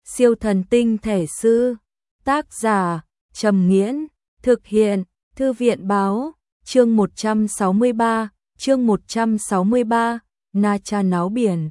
Siêu thần tinh thể sư. Tác giả Trầm Nghiễn. Thực hiện Thư viện báo. Chương 163. Na Cha náo biển.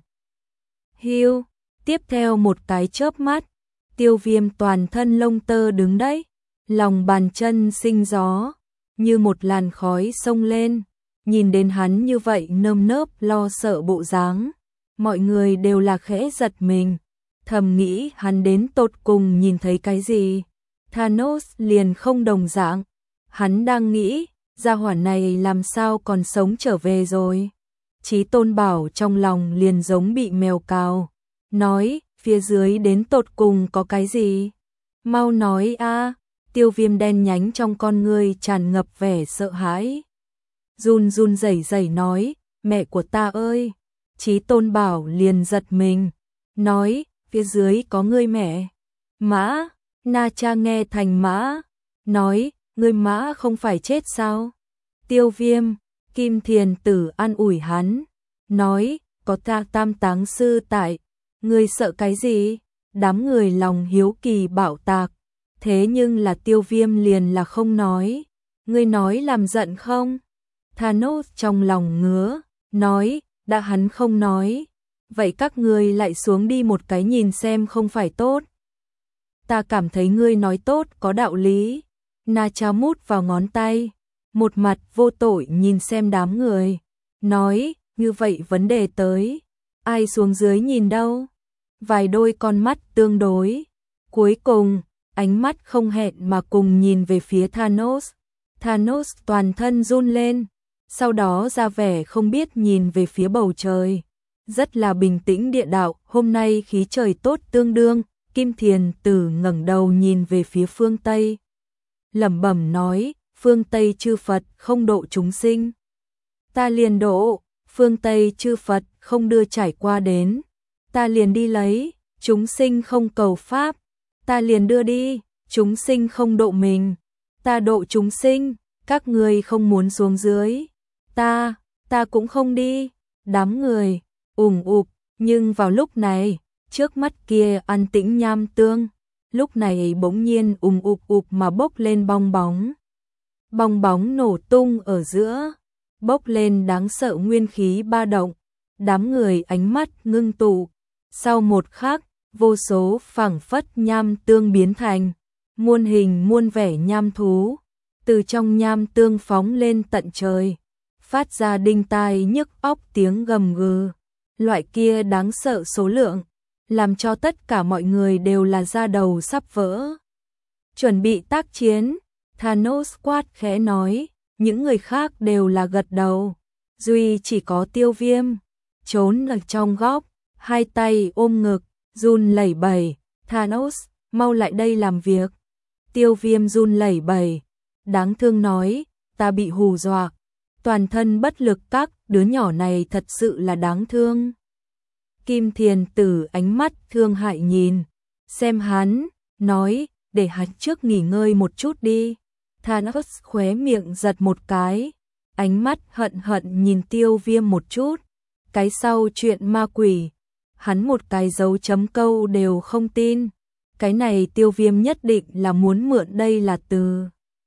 Hưu. Tiếp theo một cái chớp mắt, Tiêu Viêm toàn thân lông tơ đứng đấy, lòng bàn chân sinh gió, như một làn khói xông lên. Nhìn đến hắn như vậy nơm nớp lo sợ bộ dáng, mọi người đều là khẽ giật mình, thầm nghĩ hắn đến tột cùng nhìn thấy cái gì. Thanos liền không đồng dạng, hắn đang nghĩ, gia hỏa này làm sao còn sống trở về rồi. Chí Tôn Bảo trong lòng liền giống bị mèo cào, nói, phía dưới đến tột cùng có cái gì? Mau nói a. Tiêu Viêm đen nhánh trong con ngươi tràn ngập vẻ sợ hãi. Run run rẩy rẩy nói, mẹ của ta ơi. Chí Tôn Bảo liền giật mình, nói, phía dưới có ngươi mẹ. Mã. Na Cha nghe thành mã, nói, ngươi mã không phải chết sao? Tiêu Viêm. Kim Thiền Tử an ủi hắn, nói, có ta Tam Táng Sư tại, ngươi sợ cái gì? Đám người lòng hiếu kỳ bạo tạc, thế nhưng là Tiêu Viêm liền là không nói. Ngươi nói làm giận không? Thanos trong lòng ngứa, nói, đã hắn không nói, vậy các ngươi lại xuống đi một cái nhìn xem không phải tốt. Ta cảm thấy ngươi nói tốt có đạo lý. Na Cha mút vào ngón tay, một mặt vô tội nhìn xem đám người, nói, như vậy vấn đề tới, ai xuống dưới nhìn đâu? Vài đôi con mắt tương đối, cuối cùng, ánh mắt không hẹn mà cùng nhìn về phía Thanos. Thanos toàn thân run lên, sau đó ra vẻ không biết nhìn về phía bầu trời, rất là bình tĩnh địa đạo, hôm nay khí trời tốt tương đương. Kim Thiền Tử ngẩng đầu nhìn về phía phương Tây, lẩm bẩm nói, phương Tây chư Phật không độ chúng sinh, ta liền độ. Phương Tây chư Phật không đưa trải qua đến, ta liền đi lấy. Chúng sinh không cầu pháp, ta liền đưa đi. Chúng sinh không độ mình, ta độ chúng sinh. Các người không muốn xuống dưới, ta cũng không đi. Đám người ủng ụp, nhưng vào lúc này, trước mắt kia an tĩnh nham tương, lúc này bỗng nhiên ụp mà bốc lên bong bóng. Bong bóng nổ tung ở giữa, bốc lên đáng sợ nguyên khí ba động. Đám người ánh mắt ngưng tụ, sau một khắc, vô số phảng phất nham tương biến thành muôn hình muôn vẻ nham thú, từ trong nham tương phóng lên tận trời, phát ra đinh tai nhức óc tiếng gầm gừ. Loại kia đáng sợ số lượng, làm cho tất cả mọi người đều là da đầu sắp vỡ. Chuẩn bị tác chiến, Thanos quát khẽ nói, những người khác đều là gật đầu, duy chỉ có Tiêu Viêm trốn ở trong góc, hai tay ôm ngực, run lẩy bẩy. Thanos, mau lại đây làm việc. Tiêu Viêm run lẩy bẩy, đáng thương nói, ta bị hù dọa, toàn thân bất lực, các đứa nhỏ này thật sự là đáng thương. Kim Thiền Tử ánh mắt thương hại nhìn xem hắn, nói, để hắn trước nghỉ ngơi một chút đi. Thanos khóe miệng giật một cái, ánh mắt hận hận nhìn Tiêu Viêm một chút. Cái sau chuyện ma quỷ, hắn một cái dấu chấm câu đều không tin. Cái này Tiêu Viêm nhất định là muốn mượn đây là từ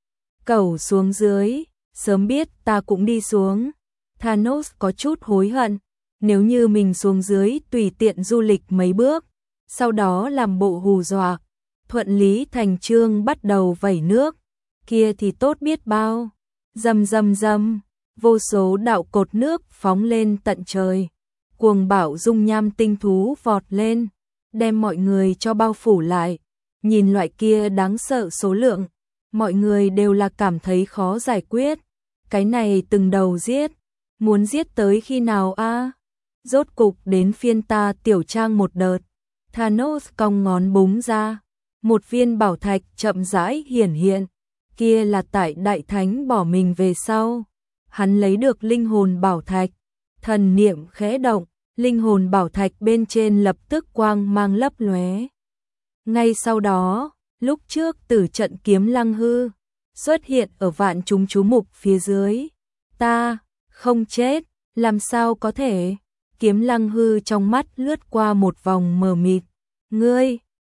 cẩu xuống dưới, sớm biết ta cũng đi xuống. Thanos có chút hối hận, nếu như mình xuống dưới tùy tiện du lịch mấy bước, sau đó làm bộ hù dọa, thuận lý thành chương bắt đầu vẩy nước, kia thì tốt biết bao. Rầm rầm rầm, vô số đạo cột nước phóng lên tận trời, cuồng bạo dung nham tinh thú vọt lên, đem mọi người cho bao phủ lại. Nhìn loại kia đáng sợ số lượng, mọi người đều là cảm thấy khó giải quyết. Cái này từng đầu giết, muốn giết tới khi nào a? Rốt cục đến phiên ta tiểu trang một đợt. Thanos cong ngón búng ra, một viên bảo thạch chậm rãi hiển hiện, kia là tại đại thánh bỏ mình về sau, hắn lấy được linh hồn bảo thạch, thần niệm khẽ động, linh hồn bảo thạch bên trên lập tức quang mang lấp lóe. Ngay sau đó, lúc trước tử trận kiếm lăng hư xuất hiện ở vạn chúng chú mục phía dưới. Ta không chết, làm sao có thể? Kiếm lăng hư trong mắt lướt qua một vòng mờ mịt. Ngươi,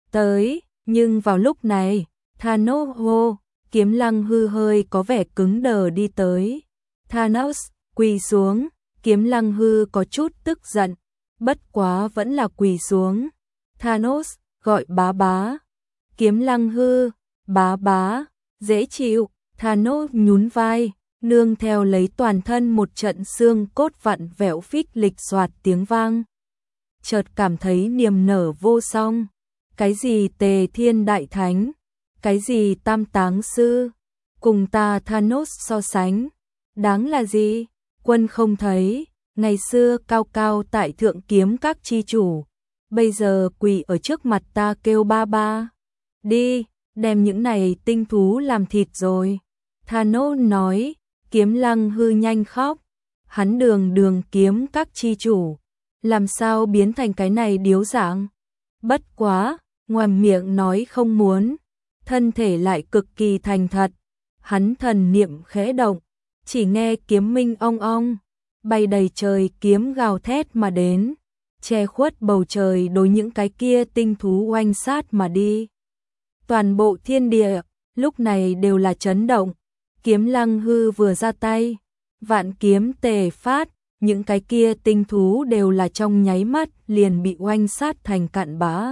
tới, nhưng vào lúc này, Thanos hô, Kiếm Lăng Hư hơi có vẻ cứng đờ đi tới. Thanos, quỳ xuống, Kiếm Lăng Hư có chút tức giận, bất quá vẫn là quỳ xuống. Thanos, gọi bá bá. Kiếm Lăng Hư, bá bá, dễ chịu, Thanos nhún vai, nương theo lấy toàn thân một trận xương cốt vặn vẹo phích lịch xoạt tiếng vang. Chợt cảm thấy niềm nở vô song. Cái gì Tề Thiên Đại Thánh, cái gì Tam Táng Sư, cùng ta Thanos so sánh, đáng là gì? Quân không thấy, ngày xưa cao cao tại thượng kiếm các chi chủ, bây giờ quỳ ở trước mặt ta kêu ba ba. Đi, đem những này tinh thú làm thịt rồi. Thanos nói, Kiếm Lăng Hư nhanh khóc, hắn đường kiếm các chi chủ, làm sao biến thành cái này điếu dạng? Bất quá, ngoài miệng nói không muốn, thân thể lại cực kỳ thành thật. Hắn thần niệm khẽ động, chỉ nghe kiếm minh ong ong, bay đầy trời kiếm gào thét mà đến, che khuất bầu trời đối những cái kia tinh thú oanh sát mà đi. Toàn bộ thiên địa lúc này đều là chấn động. Kiếm Lăng Hư vừa ra tay, vạn kiếm tề phát, những cái kia tinh thú đều là trong nháy mắt liền bị oanh sát thành cặn bã.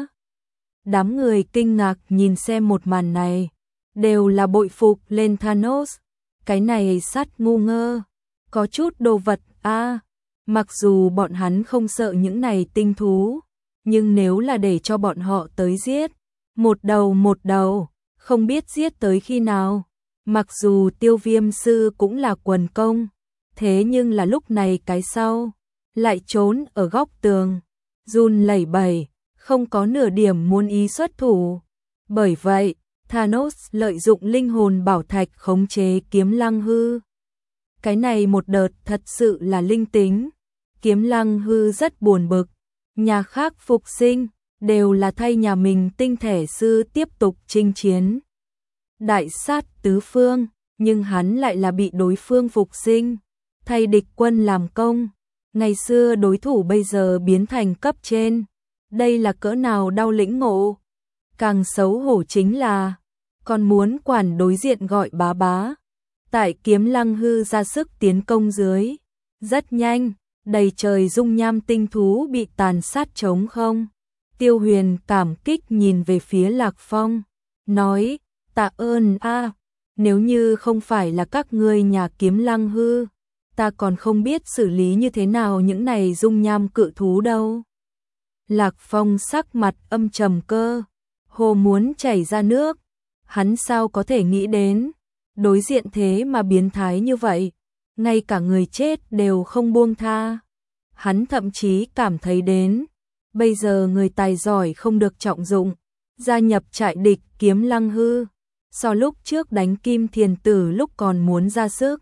Đám người kinh ngạc nhìn xem một màn này, đều là bội phục lên Thanos. Cái này sát ngu ngơ, có chút đồ vật a. Mặc dù bọn hắn không sợ những này tinh thú, nhưng nếu là để cho bọn họ tới giết, một đầu, không biết giết tới khi nào. Mặc dù Tiêu Viêm sư cũng là quần công, thế nhưng là lúc này cái sau lại trốn ở góc tường, run lẩy bẩy, không có nửa điểm muốn ý xuất thủ. Bởi vậy, Thanos lợi dụng linh hồn bảo thạch khống chế Kiếm Lăng Hư. Cái này một đợt thật sự là linh tính. Kiếm Lăng Hư rất buồn bực, nhà khác phục sinh đều là thay nhà mình tinh thể sư tiếp tục chinh chiến, đại sát tứ phương, nhưng hắn lại là bị đối phương phục sinh, thay địch quân làm công. Ngày xưa đối thủ bây giờ biến thành cấp trên, đây là cỡ nào đau lĩnh ngộ. Càng xấu hổ chính là còn muốn quản đối diện gọi bá bá. Tại Kiếm Lăng Hư ra sức tiến công dưới, rất nhanh, đầy trời dung nham tinh thú bị tàn sát trống không. Tiêu Huyền cảm kích nhìn về phía Lạc Phong, nói, tạ ơn a, nếu như không phải là các ngươi nhà Kiếm Lăng Hư, ta còn không biết xử lý như thế nào những này dung nham cự thú đâu. Lạc Phong sắc mặt âm trầm cơ, hồ muốn chảy ra nước, hắn sao có thể nghĩ đến, đối diện thế mà biến thái như vậy, ngay cả người chết đều không buông tha. Hắn thậm chí cảm thấy đến, bây giờ người tài giỏi không được trọng dụng, gia nhập trại địch Kiếm Lăng Hư, so lúc trước đánh Kim Thiền Tử lúc còn muốn ra sức.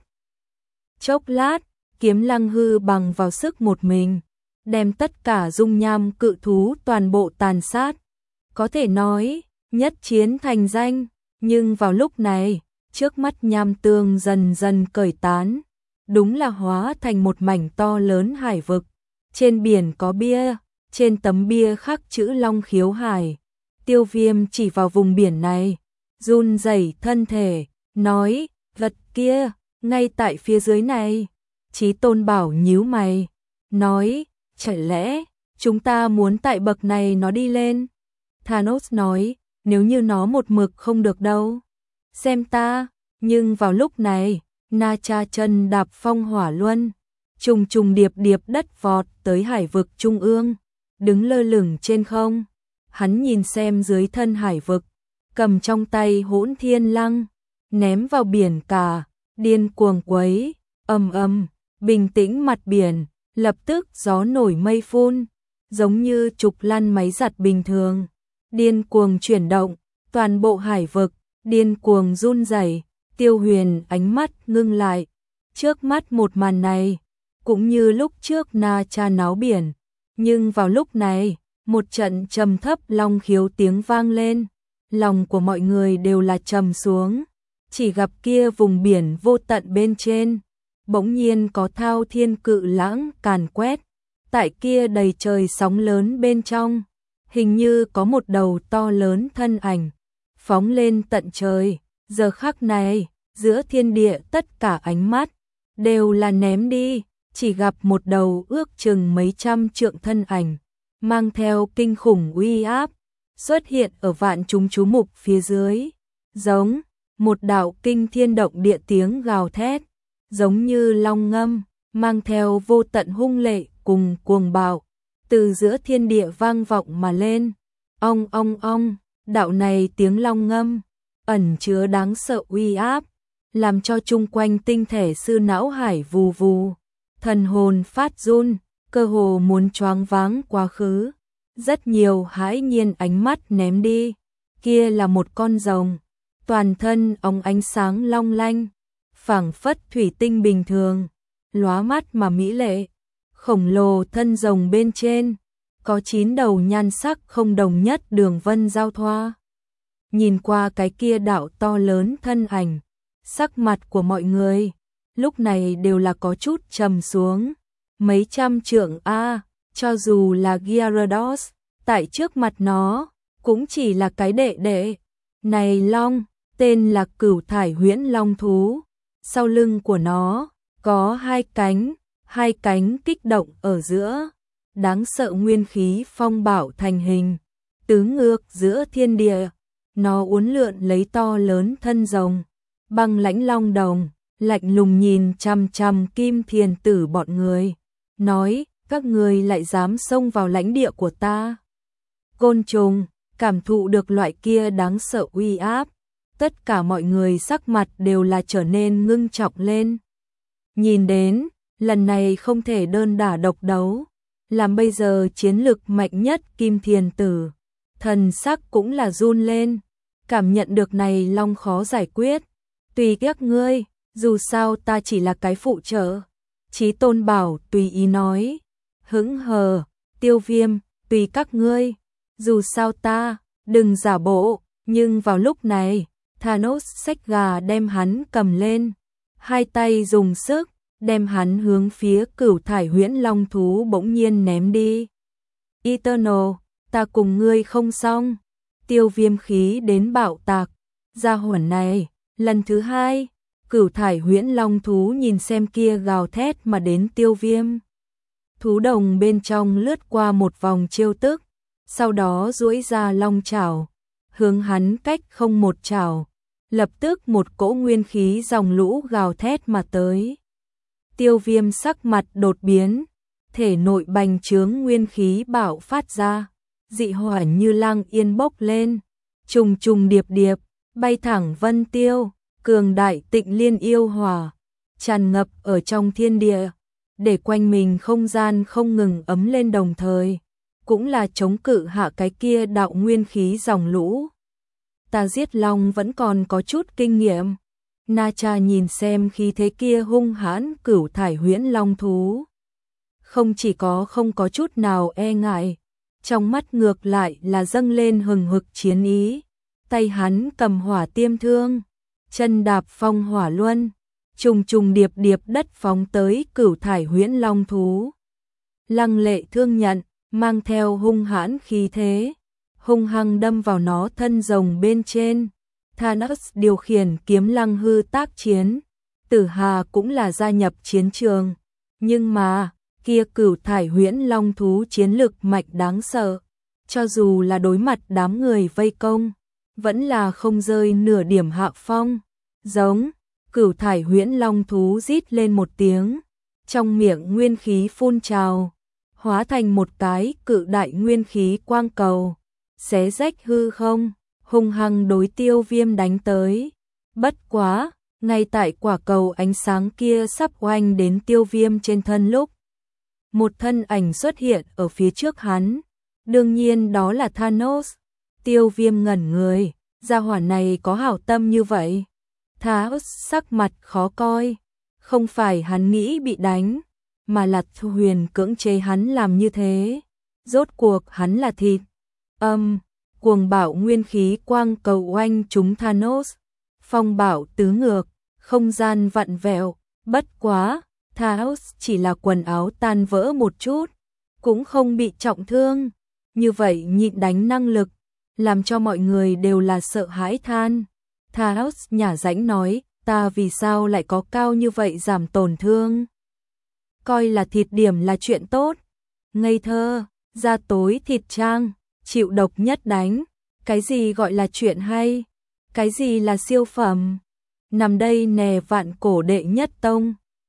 Chốc lát, Kiếm Lăng Hư bằng vào sức một mình, đem tất cả dung nham cự thú toàn bộ tàn sát. Có thể nói, nhất chiến thành danh, nhưng vào lúc này, trước mắt nham tương dần dần cởi tán, đúng là hóa thành một mảnh to lớn hải vực. Trên biển có bia, trên tấm bia khắc chữ Long Khiếu Hải. Tiêu Viêm chỉ vào vùng biển này, run rẩy thân thể, nói, vật kia, ngay tại phía dưới này. Chí Tôn Bảo nhíu mày, nói, chẳng lẽ chúng ta muốn tại bậc này nó đi lên? Thanos nói, nếu như nó một mực không được đâu, xem ta. Nhưng vào lúc này, Na Cha chân đạp phong hỏa luân, trùng trùng điệp điệp đất vọt tới hải vực trung ương, đứng lơ lửng trên không. Hắn nhìn xem dưới thân hải vực, cầm trong tay Hỗn Thiên Lăng, ném vào biển cả, điên cuồng quấy, ầm ầm, bình tĩnh mặt biển, lập tức gió nổi mây phun, giống như trục lăn máy giặt bình thường, điên cuồng chuyển động, toàn bộ hải vực điên cuồng run rẩy. Tiêu Huyền ánh mắt ngưng lại, trước mắt một màn này, cũng như lúc trước Na Cha náo biển, nhưng vào lúc này, một trận trầm thấp long khiếu tiếng vang lên, lòng của mọi người đều là trầm xuống, chỉ gặp kia vùng biển vô tận bên trên, bỗng nhiên có thao thiên cự lãng càn quét, tại kia đầy trời sóng lớn bên trong, hình như có một đầu to lớn thân ảnh phóng lên tận trời. Giờ khắc này, giữa thiên địa tất cả ánh mắt đều là ném đi, chỉ gặp một đầu ước chừng mấy trăm trượng thân ảnh, mang theo kinh khủng uy áp, xuất hiện ở vạn chúng chú mục phía dưới, giống một đạo kinh thiên động địa tiếng gào thét, giống như long ngâm, mang theo vô tận hung lệ cùng cuồng bạo, từ giữa thiên địa vang vọng mà lên. Ong ong ong, đạo này tiếng long ngâm ẩn chứa đáng sợ uy áp, làm cho chung quanh tinh thể sư não hải vù vù, thần hồn phát run, cơ hồ muốn choáng váng quá khứ. Rất nhiều hãi nhiên ánh mắt ném đi, kia là một con rồng, toàn thân óng ánh sáng long lanh, phảng phất thủy tinh bình thường, lóa mắt mà mỹ lệ. Khổng lồ thân rồng bên trên có 9 đầu nhan sắc không đồng nhất đường vân giao thoa. Nhìn qua cái kia đạo to lớn thân ảnh, sắc mặt của mọi người lúc này đều là có chút trầm xuống. Mấy trăm trượng a, cho dù là Gyarados, tại trước mặt nó cũng chỉ là cái đệ đệ. Này long, tên là Cửu Thải Huyễn Long thú, sau lưng của nó có hai cánh kích động ở giữa, đáng sợ nguyên khí phong bạo thành hình, tứ ngược giữa thiên địa. Nó uốn lượn lấy to lớn thân rồng, băng lãnh long đồng, lạnh lùng nhìn chằm chằm Kim Thiền Tử bọn người, nói: các người lại dám xông vào lãnh địa của ta. Côn trùng cảm thụ được loại kia đáng sợ uy áp, tất cả mọi người sắc mặt đều là trở nên ngưng trọng lên. Nhìn đến, lần này không thể đơn đả độc đấu, làm bây giờ chiến lực mạnh nhất Kim Thiền Tử, thần sắc cũng là run lên, cảm nhận được này long khó giải quyết. Tùy các ngươi, dù sao ta chỉ là cái phụ trợ. Chí Tôn Bảo tùy ý nói. Hững hờ, Tiêu Viêm, tùy các ngươi, dù sao ta, đừng giả bộ. Nhưng vào lúc này, Thanos xách gà đem hắn cầm lên, hai tay dùng sức, đem hắn hướng phía Cửu Thải Huyễn Long thú bỗng nhiên ném đi. Eternal, ta cùng ngươi không xong. Tiêu Viêm khí đến bạo tạc. Gia hỏa này, lần thứ hai, Cửu Thải Huyễn Long thú nhìn xem kia gào thét mà đến Tiêu Viêm. Thú đồng bên trong lướt qua một vòng chiêu tức, sau đó duỗi ra long chảo, hướng hắn cách không một chảo, lập tức một cỗ nguyên khí dòng lũ gào thét mà tới. Tiêu Viêm sắc mặt đột biến, thể nội bành trướng nguyên khí bạo phát ra, dị hỏa như lang yên bốc lên, trùng trùng điệp điệp, bay thẳng vân tiêu, cường đại tịnh liên yêu hỏa, tràn ngập ở trong thiên địa, để quanh mình không gian không ngừng ấm lên, đồng thời cũng là chống cự hạ cái kia đạo nguyên khí dòng lũ. Ta giết long vẫn còn có chút kinh nghiệm. Na Cha nhìn xem khí thế kia hung hãn Cửu Thải Huyễn Long thú, không chỉ có không có chút nào e ngại, trong mắt ngược lại là dâng lên hừng hực chiến ý. Tay hắn cầm hỏa tiêm thương, chân đạp phong hỏa luân, trùng trùng điệp điệp đất phóng tới Cửu Thải Huyễn Long thú. Lăng lệ thương nhận, mang theo hung hãn khí thế, hung hăng đâm vào nó thân rồng bên trên. Thanos điều khiển kiếm lăng hư tác chiến, Tử Hà cũng là gia nhập chiến trường, nhưng mà kia Cửu Thải Huyễn Long thú chiến lực mạnh đáng sợ, cho dù là đối mặt đám người vây công, vẫn là không rơi nửa điểm hạ phong. Giống, Cửu Thải Huyễn Long thú rít lên một tiếng, trong miệng nguyên khí phun trào, hóa thành một cái cự đại nguyên khí quang cầu, xé rách hư không, hung hăng đối Tiêu Viêm đánh tới. Bất quá, ngay tại quả cầu ánh sáng kia sắp oanh đến Tiêu Viêm trên thân lúc, một thân ảnh xuất hiện ở phía trước hắn, đương nhiên đó là Thanos. Tiêu Viêm ngẩn người, gia hỏa này có hảo tâm như vậy. Thanos sắc mặt khó coi, không phải hắn nghĩ bị đánh, mà là Thu Huyền cưỡng chế hắn làm như thế. Rốt cuộc hắn là thịt. Cuồng bạo nguyên khí quang cầu oanh trúng Thanos, phong bạo tứ ngược, không gian vặn vẹo. Bất quá, Thanos chỉ là quần áo tan vỡ một chút, cũng không bị trọng thương. như vậy nhịn đánh năng lực, làm cho mọi người đều là sợ hãi than. Thanos nhả rãnh nói, ta vì sao lại có cao như vậy giảm tổn thương? Coi là thịt điểm là chuyện tốt. Ngây thơ, da tối thịt trang, chịu độc nhất đánh. Cái gì gọi là chuyện hay? Cái gì là siêu phẩm? Nằm đây nè vạn cổ đệ nhất tông.